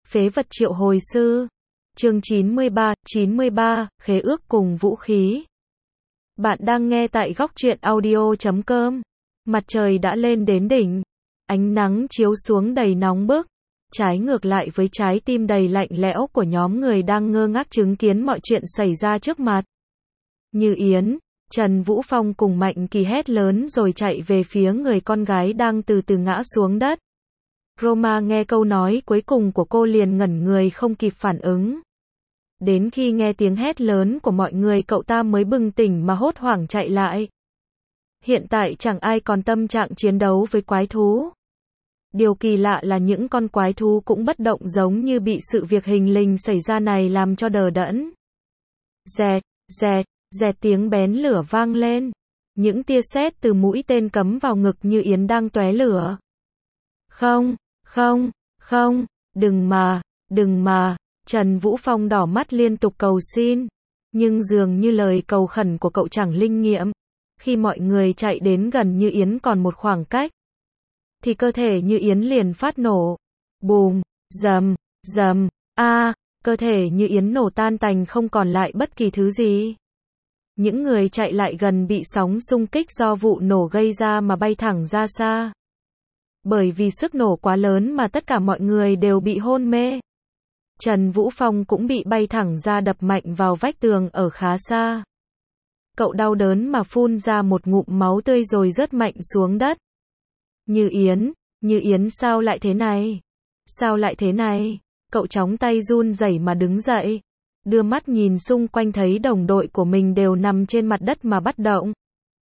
Phế vật triệu hồi sư. Chương 93, khế ước cùng vũ khí. Bạn đang nghe tại góc truyện audio.com. Mặt trời đã lên đến đỉnh. Ánh nắng chiếu xuống đầy nóng bức. Trái ngược lại với trái tim đầy lạnh lẽo của nhóm người đang ngơ ngác chứng kiến mọi chuyện xảy ra trước mặt. Như Yến, Trần Vũ Phong cùng Mạnh Kỳ hét lớn rồi chạy về phía người con gái đang từ từ ngã xuống đất. Roma nghe câu nói cuối cùng của cô liền ngẩn người không kịp phản ứng. Đến khi nghe tiếng hét lớn của mọi người cậu ta mới bừng tỉnh mà hốt hoảng chạy lại. Hiện tại chẳng ai còn tâm trạng chiến đấu với quái thú. Điều kỳ lạ là những con quái thú cũng bất động giống như bị sự việc hình lình xảy ra này làm cho đờ đẫn. Dẹt, dẹt, dẹt tiếng bén lửa vang lên. Những tia sét từ mũi tên cắm vào ngực Như Yến đang tóe lửa. Không, không, không, đừng mà, Trần Vũ Phong đỏ mắt liên tục cầu xin. Nhưng dường như lời cầu khẩn của cậu chẳng linh nghiệm. Khi mọi người chạy đến gần Như Yến còn một khoảng cách, thì cơ thể Như Yến liền phát nổ. Bùm, rầm, rầm, cơ thể Như Yến nổ tan tành không còn lại bất kỳ thứ gì. Những người chạy lại gần bị sóng xung kích do vụ nổ gây ra mà bay thẳng ra xa. Bởi vì sức nổ quá lớn mà tất cả mọi người đều bị hôn mê. Trần Vũ Phong cũng bị bay thẳng ra đập mạnh vào vách tường ở khá xa. Cậu đau đớn mà phun ra một ngụm máu tươi rồi rớt mạnh xuống đất. Như Yến sao lại thế này? Sao lại thế này? Cậu chóng tay run rẩy mà đứng dậy. Đưa mắt nhìn xung quanh thấy đồng đội của mình đều nằm trên mặt đất mà bất động.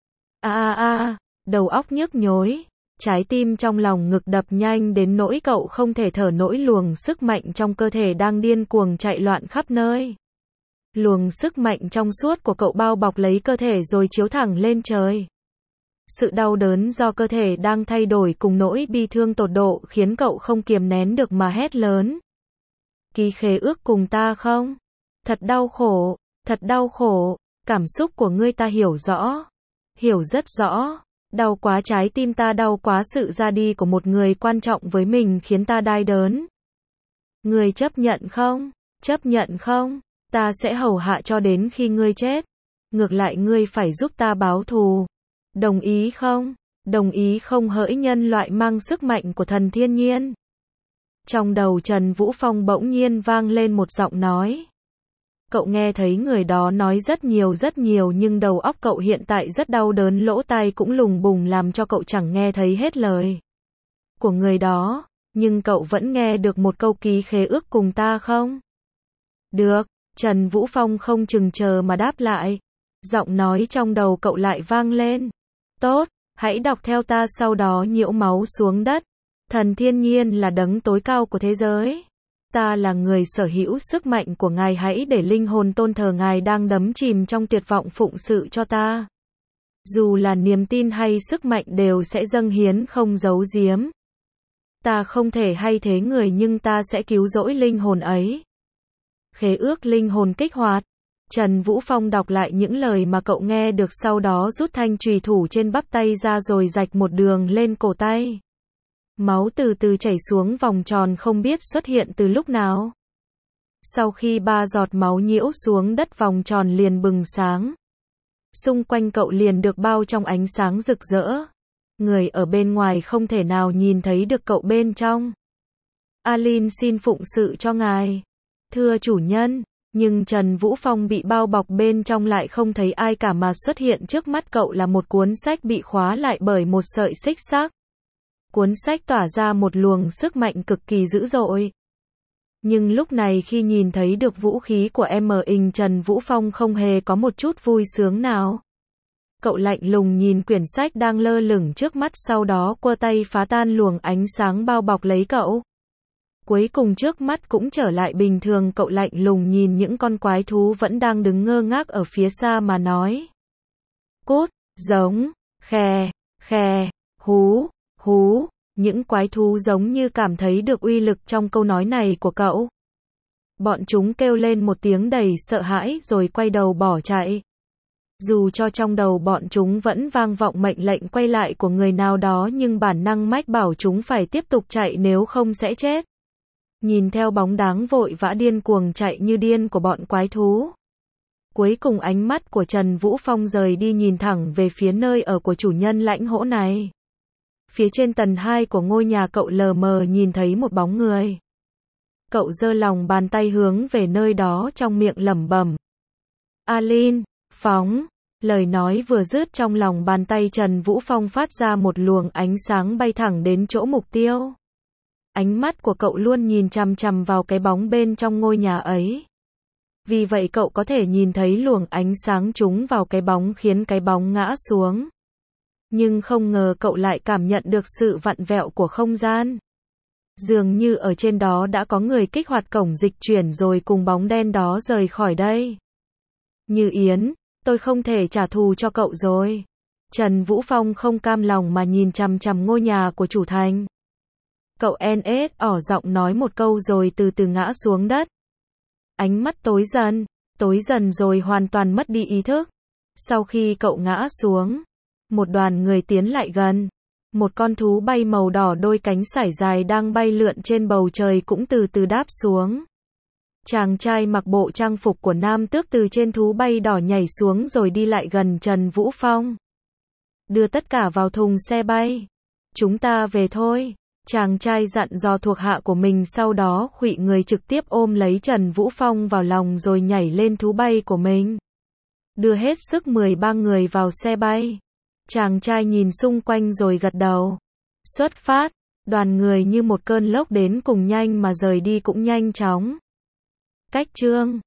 Đầu óc nhức nhối. Trái tim trong lòng ngực đập nhanh đến nỗi cậu không thể thở nổi, luồng sức mạnh trong cơ thể đang điên cuồng chạy loạn khắp nơi. Luồng sức mạnh trong suốt của cậu bao bọc lấy cơ thể rồi chiếu thẳng lên trời. Sự đau đớn do cơ thể đang thay đổi cùng nỗi bi thương tột độ khiến cậu không kiềm nén được mà hét lớn. Ký khế ước cùng ta không? Thật đau khổ, cảm xúc của ngươi ta hiểu rõ. Hiểu rất rõ. Đau quá, trái tim ta đau quá, sự ra đi của một người quan trọng với mình khiến ta đau đớn. Ngươi chấp nhận không? Chấp nhận không? Ta sẽ hầu hạ cho đến khi ngươi chết. Ngược lại ngươi phải giúp ta báo thù. Đồng ý không? Đồng ý không hỡi nhân loại mang sức mạnh của thần thiên nhiên? Trong đầu Trần Vũ Phong bỗng nhiên vang lên một giọng nói. Cậu nghe thấy người đó nói rất nhiều nhưng đầu óc cậu hiện tại rất đau đớn, lỗ tai cũng lùng bùng làm cho cậu chẳng nghe thấy hết lời của người đó, nhưng cậu vẫn nghe được một câu ký khế ước cùng ta không? Được, Trần Vũ Phong không chừng chờ mà đáp lại. Giọng nói trong đầu cậu lại vang lên. Tốt, hãy đọc theo ta, sau đó nhiễu máu xuống đất. Thần thiên nhiên là đấng tối cao của thế giới. Ta là người sở hữu sức mạnh của Ngài, hãy để linh hồn tôn thờ Ngài đang đắm chìm trong tuyệt vọng phụng sự cho ta. Dù là niềm tin hay sức mạnh đều sẽ dâng hiến không giấu giếm. Ta không thể hay thế người nhưng ta sẽ cứu rỗi linh hồn ấy. Khế ước linh hồn kích hoạt. Trần Vũ Phong đọc lại những lời mà cậu nghe được, sau đó rút thanh chùy thủ trên bắp tay ra rồi rạch một đường lên cổ tay. Máu từ từ chảy xuống vòng tròn không biết xuất hiện từ lúc nào. Sau khi 3 giọt máu nhiễu xuống đất, vòng tròn liền bừng sáng. Xung quanh cậu liền được bao trong ánh sáng rực rỡ. Người ở bên ngoài không thể nào nhìn thấy được cậu bên trong. Alin xin phụng sự cho ngài. Thưa chủ nhân. Nhưng Trần Vũ Phong bị bao bọc bên trong lại không thấy ai cả, mà xuất hiện trước mắt cậu là một cuốn sách bị khóa lại bởi một sợi xích sắt. Cuốn sách tỏa ra một luồng sức mạnh cực kỳ dữ dội. Nhưng lúc này khi nhìn thấy được vũ khí của M.I. Trần Vũ Phong không hề có một chút vui sướng nào. Cậu lạnh lùng nhìn quyển sách đang lơ lửng trước mắt, sau đó quơ tay phá tan luồng ánh sáng bao bọc lấy cậu. Cuối cùng trước mắt cũng trở lại bình thường, cậu lạnh lùng nhìn những con quái thú vẫn đang đứng ngơ ngác ở phía xa mà nói. Cút, giống, khè, hú. Những quái thú giống như cảm thấy được uy lực trong câu nói này của cậu. Bọn chúng kêu lên một tiếng đầy sợ hãi rồi quay đầu bỏ chạy. Dù cho trong đầu bọn chúng vẫn vang vọng mệnh lệnh quay lại của người nào đó, nhưng bản năng mách bảo chúng phải tiếp tục chạy nếu không sẽ chết. Nhìn theo bóng dáng vội vã điên cuồng chạy như điên của bọn quái thú. Cuối cùng ánh mắt của Trần Vũ Phong rời đi nhìn thẳng về phía nơi ở của chủ nhân lãnh hổ này. Phía trên tầng 2 của ngôi nhà cậu lờ mờ nhìn thấy một bóng người. Cậu giơ lòng bàn tay hướng về nơi đó trong miệng lẩm bẩm. Alin, phóng. Lời nói vừa dứt trong lòng bàn tay Trần Vũ Phong phát ra một luồng ánh sáng bay thẳng đến chỗ mục tiêu. Ánh mắt của cậu luôn nhìn chằm chằm vào cái bóng bên trong ngôi nhà ấy. Vì vậy cậu có thể nhìn thấy luồng ánh sáng trúng vào cái bóng khiến cái bóng ngã xuống. Nhưng không ngờ cậu lại cảm nhận được sự vặn vẹo của không gian. Dường như ở trên đó đã có người kích hoạt cổng dịch chuyển rồi cùng bóng đen đó rời khỏi đây. Như Yến, tôi không thể trả thù cho cậu rồi. Trần Vũ Phong không cam lòng mà nhìn chằm chằm ngôi nhà của chủ thành. Cậu NS ỏ giọng nói một câu rồi từ từ ngã xuống đất. Ánh mắt tối dần rồi hoàn toàn mất đi ý thức. Sau khi cậu ngã xuống, một đoàn người tiến lại gần. Một con thú bay màu đỏ đôi cánh sải dài đang bay lượn trên bầu trời cũng từ từ đáp xuống. Chàng trai mặc bộ trang phục của nam tước từ trên thú bay đỏ nhảy xuống rồi đi lại gần Trần Vũ Phong. Đưa tất cả vào thùng xe bay. Chúng ta về thôi. Chàng trai dặn dò thuộc hạ của mình, sau đó khuỵu người trực tiếp ôm lấy Trần Vũ Phong vào lòng rồi nhảy lên thú bay của mình. Đưa hết sức 13 người vào xe bay. Chàng trai nhìn xung quanh rồi gật đầu. Xuất phát. Đoàn người như một cơn lốc đến cùng nhanh mà rời đi cũng nhanh chóng. Cách chương